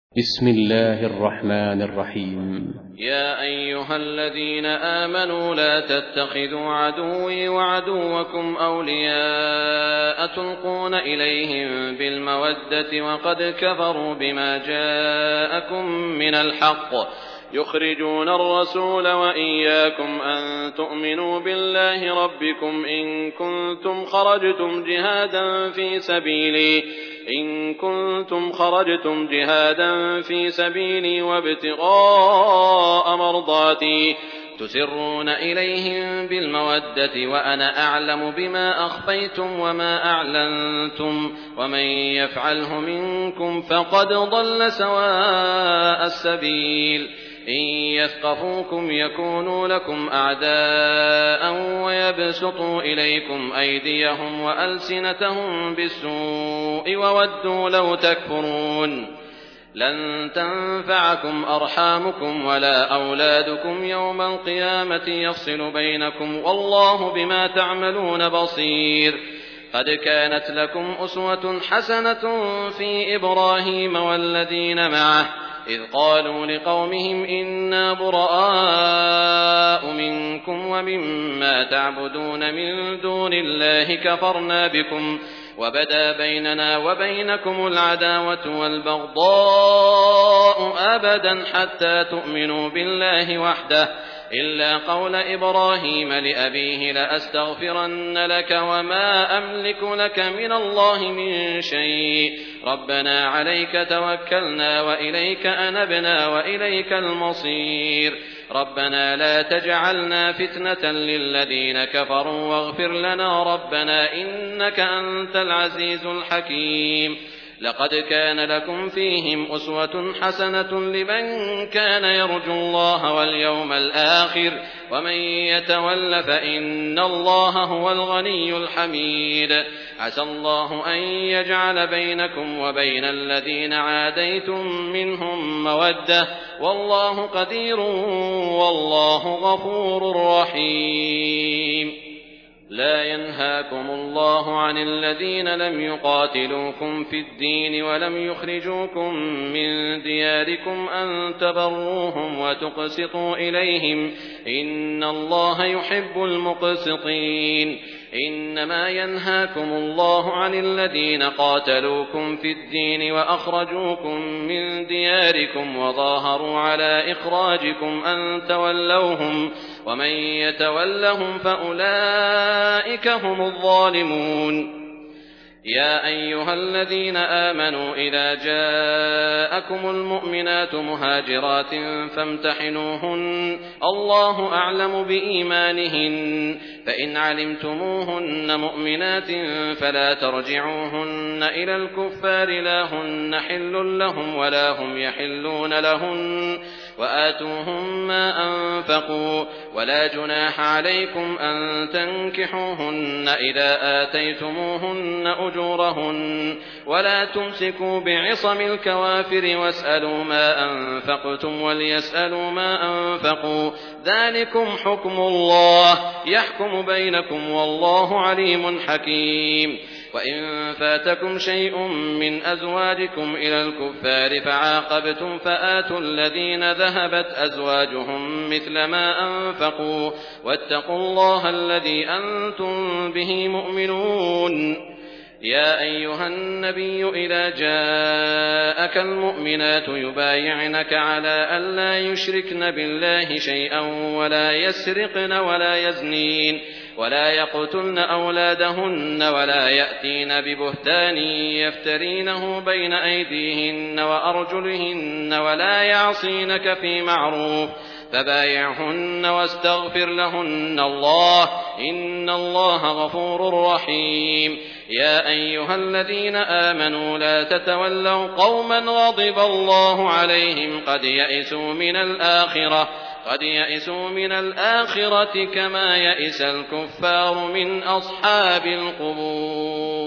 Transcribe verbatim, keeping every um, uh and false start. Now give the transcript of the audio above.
بسم الله الرحمن الرحيم. يا أيها الذين آمنوا لا تتخذوا عدوي وعدوكم أولياء تلقون إليهم بالمودة وقد كفروا بما جاءكم من الحق يخرجون الرسول وإياكم أن تؤمنوا بالله ربكم إن كنتم خرجتم جهادا في سبيلي إن كنتم خرجتم جهادا في سبيلي وابتغاء مرضاتي تسرون إليهم بالمودة وأنا أعلم بما أخفيتم وما أعلنتم ومن يفعله منكم فقد ضل سواء السبيل إن يثقفوكم يكونوا لكم أعداء ويبسطوا إليكم أيديهم وألسنتهم بالسوء وودوا لو تكفرون لن تنفعكم أرحامكم ولا أولادكم يوم القيامة يفصل بينكم والله بما تعملون بصير. قد كانت لكم أسوة حسنة في إبراهيم والذين معه إذ قالوا لقومهم إنا براء منكم ومما تعبدون من دون الله كفرنا بكم وبدا بيننا وبينكم العداوة والبغضاء أبدا حتى تؤمنوا بالله وحده إلا قول إبراهيم لأبيه لأستغفرن لك وما أملك لك من الله من شيء ربنا عليك توكلنا وإليك أنبنا وإليك المصير ربنا لا تجعلنا فتنة للذين كفروا واغفر لنا ربنا إنك أنت العزيز الحكيم. لقد كان لكم فيهم أسوة حسنة لمن كان يرجو الله واليوم الآخر ومن يتول فإن الله هو الغني الحميد. عسى الله أن يجعل بينكم وبين الذين عاديتم منهم مودة والله قدير والله غفور رحيم. لا ينهاكم الله عن الذين لم يقاتلوكم في الدين ولم يخرجوكم من دياركم أن تبروهم وتقسطوا إليهم إن الله يحب المقسطين. إنما ينهاكم الله عن الذين قاتلوكم في الدين وأخرجوكم من دياركم وظاهروا على إخراجكم أن تولوهم ومن يتولهم فأولئك هم الظالمون. يا أيها الذين آمنوا إذا جاءكم المؤمنات مهاجرات فامتحنوهن الله أعلم بإيمانهن فإن علمتموهن مؤمنات فلا ترجعوهن إلى الكفار لا هن حل لهم ولا هم يحلون لهن وآتوهم ما أنفقوا ولا جناح عليكم أن تنكحوهن إذا آتيتموهن أجورهن ولا تمسكوا بعصم الكوافر واسألوا ما أنفقتم وليسألوا ما أنفقوا ذلكم حكم الله يحكم بينكم والله عليم حكيم. وإن فاتكم شيء من أزواجكم إلى الكفار فعاقبتم فآتوا الذين ذهبت أزواجهم مثل ما أنفقوا واتقوا الله الذي أنتم به مؤمنون. يا أيها النبي إذا جاءك المؤمنات يبايعنك على ألا يشركن بالله شيئا ولا يسرقن ولا يزنين ولا يقتلن أولادهن ولا يأتين ببهتان يفترينه بين أيديهن وأرجلهن ولا يعصينك في معروف فبايعهن واستغفر لهن الله إن الله غفور رحيم. يا أيها الذين آمنوا لا تتولوا قوما غضب الله عليهم قد يئسوا من الآخرة قد يئسوا من الآخرة كما يئس الكفار من أصحاب القبور.